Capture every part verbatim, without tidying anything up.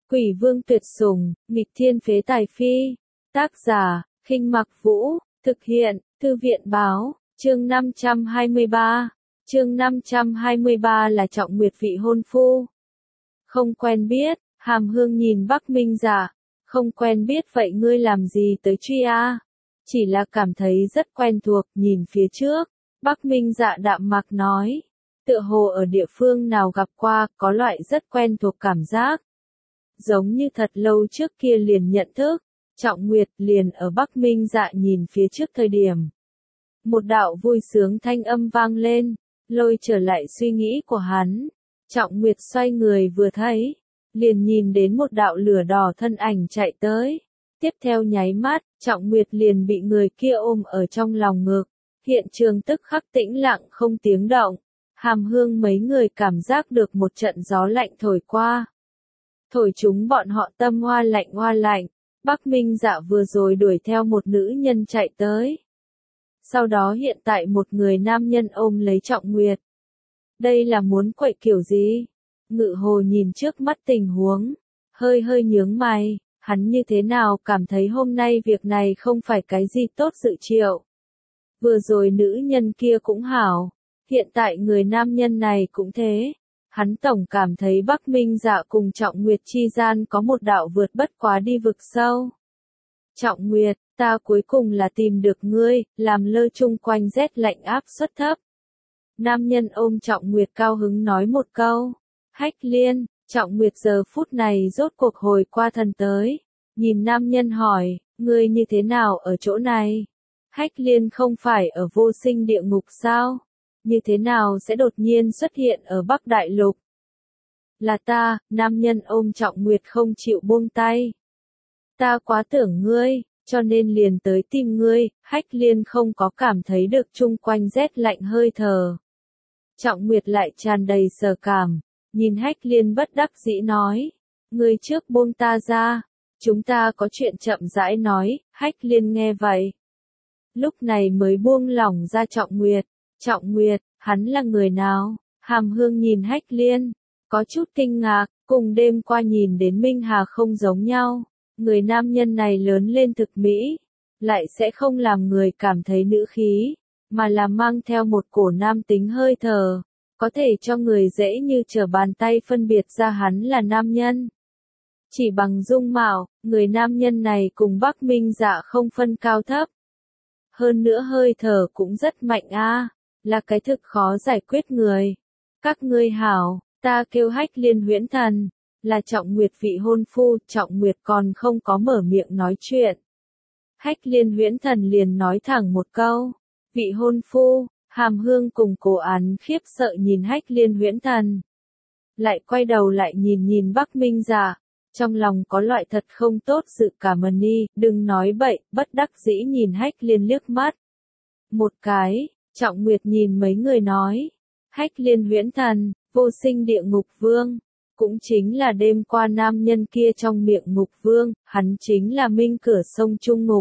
Quỷ vương tuyệt sủng, nghịch thiên phế tài phi. Tác giả, Khinh Mặc Vũ, thực hiện, Thư viện báo, chương năm trăm hai mươi ba. Chương năm trăm hai mươi ba là Trọng Nguyệt vị hôn phu. Không quen biết, Hàm Hương nhìn Bắc Minh Dạ, không quen biết vậy ngươi làm gì tới truy a? Chỉ là cảm thấy rất quen thuộc, nhìn phía trước. Bắc Minh Dạ đạm mạc nói, tựa hồ ở địa phương nào gặp qua, có loại rất quen thuộc cảm giác. Giống như thật lâu trước kia liền nhận thức, Trọng Nguyệt liền ở Bắc Minh Dạ nhìn phía trước thời điểm. Một đạo vui sướng thanh âm vang lên, lôi trở lại suy nghĩ của hắn. Trọng Nguyệt xoay người vừa thấy, liền nhìn đến một đạo lửa đỏ thân ảnh chạy tới. Tiếp theo nháy mắt, Trọng Nguyệt liền bị người kia ôm ở trong lòng ngực. Hiện trường tức khắc tĩnh lặng không tiếng động. Hàm Hương mấy người cảm giác được một trận gió lạnh thổi qua. Thổi chúng bọn họ tâm hoa lạnh hoa lạnh. Bắc Minh Dạ vừa rồi đuổi theo một nữ nhân chạy tới. Sau đó hiện tại một người nam nhân ôm lấy Trọng Nguyệt. Đây là muốn quậy kiểu gì? Ngự Hồ nhìn trước mắt tình huống, hơi hơi nhướng mày, hắn như thế nào cảm thấy hôm nay việc này không phải cái gì tốt dự triệu. Vừa rồi nữ nhân kia cũng hảo, hiện tại người nam nhân này cũng thế. Hắn tổng cảm thấy Bắc Minh Dạ cùng Trọng Nguyệt chi gian có một đạo vượt bất quá đi vực sâu. Trọng Nguyệt, ta cuối cùng là tìm được ngươi, làm lơ chung quanh rét lạnh áp suất thấp. Nam nhân ôm Trọng Nguyệt cao hứng nói một câu. Hách Liên, Trọng Nguyệt giờ phút này rốt cuộc hồi qua thần tới. Nhìn nam nhân hỏi, ngươi như thế nào ở chỗ này? Hách Liên không phải ở vô sinh địa ngục sao? Như thế nào sẽ đột nhiên xuất hiện ở Bắc Đại Lục? Là ta, nam nhân ôm Trọng Nguyệt không chịu buông tay. Ta quá tưởng ngươi, cho nên liền tới tìm ngươi. Hách Liên không có cảm thấy được chung quanh rét lạnh hơi thở. Trọng Nguyệt lại tràn đầy sờ cảm, nhìn Hách Liên bất đắc dĩ nói, ngươi trước buông ta ra, chúng ta có chuyện chậm rãi nói. Hách Liên nghe vậy, lúc này mới buông lỏng ra Trọng Nguyệt. Trọng Nguyệt, hắn là người nào? Hàm Hương nhìn Hách Liên, có chút kinh ngạc, cùng đêm qua nhìn đến Minh Hà không giống nhau. Người nam nhân này lớn lên thực mỹ, lại sẽ không làm người cảm thấy nữ khí, mà là mang theo một cổ nam tính hơi thở, có thể cho người dễ như trở bàn tay phân biệt ra hắn là nam nhân. Chỉ bằng dung mạo, người nam nhân này cùng Bắc Minh Dạ không phân cao thấp. Hơn nữa hơi thở cũng rất mạnh a, là cái thực khó giải quyết người. Các ngươi hảo, ta kêu Hách Liên Huyễn Thần, là Trọng Nguyệt vị hôn phu. Trọng Nguyệt còn không có mở miệng nói chuyện. Hách Liên Huyễn Thần liền nói thẳng một câu, vị hôn phu. Hàm Hương cùng Cổ Án khiếp sợ nhìn Hách Liên Huyễn Thần, lại quay đầu lại nhìn nhìn Bắc Minh Dạ, trong lòng có loại thật không tốt dự cảm ơn đi, đừng nói bậy. Bất đắc dĩ nhìn Hách Liên liếc mắt một cái. Trọng Nguyệt nhìn mấy người nói, Hách Liên Huyễn Thần, vô sinh địa ngục vương, cũng chính là đêm qua nam nhân kia trong miệng ngục vương, hắn chính là minh cửa sông Trung Ngục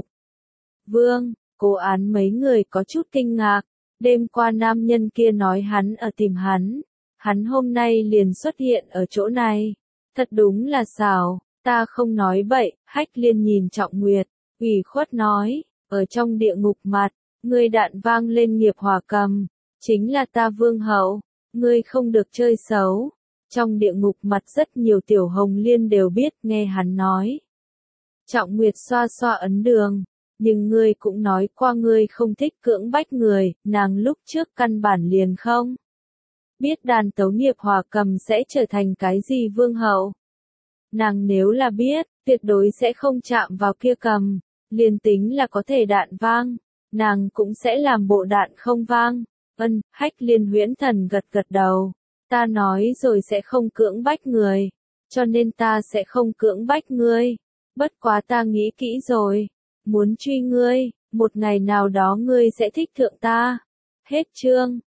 Vương. Cố Án mấy người có chút kinh ngạc, đêm qua nam nhân kia nói hắn ở tìm hắn, hắn hôm nay liền xuất hiện ở chỗ này, thật đúng là xảo. Ta không nói bậy. Hách Liên nhìn Trọng Nguyệt, ủy khuất nói, ở trong địa ngục mặt, ngươi đạn vang lên nghiệp hỏa cầm, chính là ta vương hậu, ngươi không được chơi xấu. Trong địa ngục mặt rất nhiều tiểu hồng liên đều biết. Nghe hắn nói, Trọng Nguyệt xoa xoa ấn đường, nhưng ngươi cũng nói qua ngươi không thích cưỡng bách người, nàng lúc trước căn bản liền không biết đàn tấu nghiệp hỏa cầm sẽ trở thành cái gì vương hậu. Nàng nếu là biết, tuyệt đối sẽ không chạm vào kia cầm, liền tính là có thể đạn vang, nàng cũng sẽ làm bộ đạn không vang. Ân, Hách Liên Huyễn Thần gật gật đầu, ta nói rồi sẽ không cưỡng bách người, cho nên ta sẽ không cưỡng bách ngươi, bất quá ta nghĩ kỹ rồi, muốn truy ngươi, một ngày nào đó ngươi sẽ thích thượng ta. Hết chương.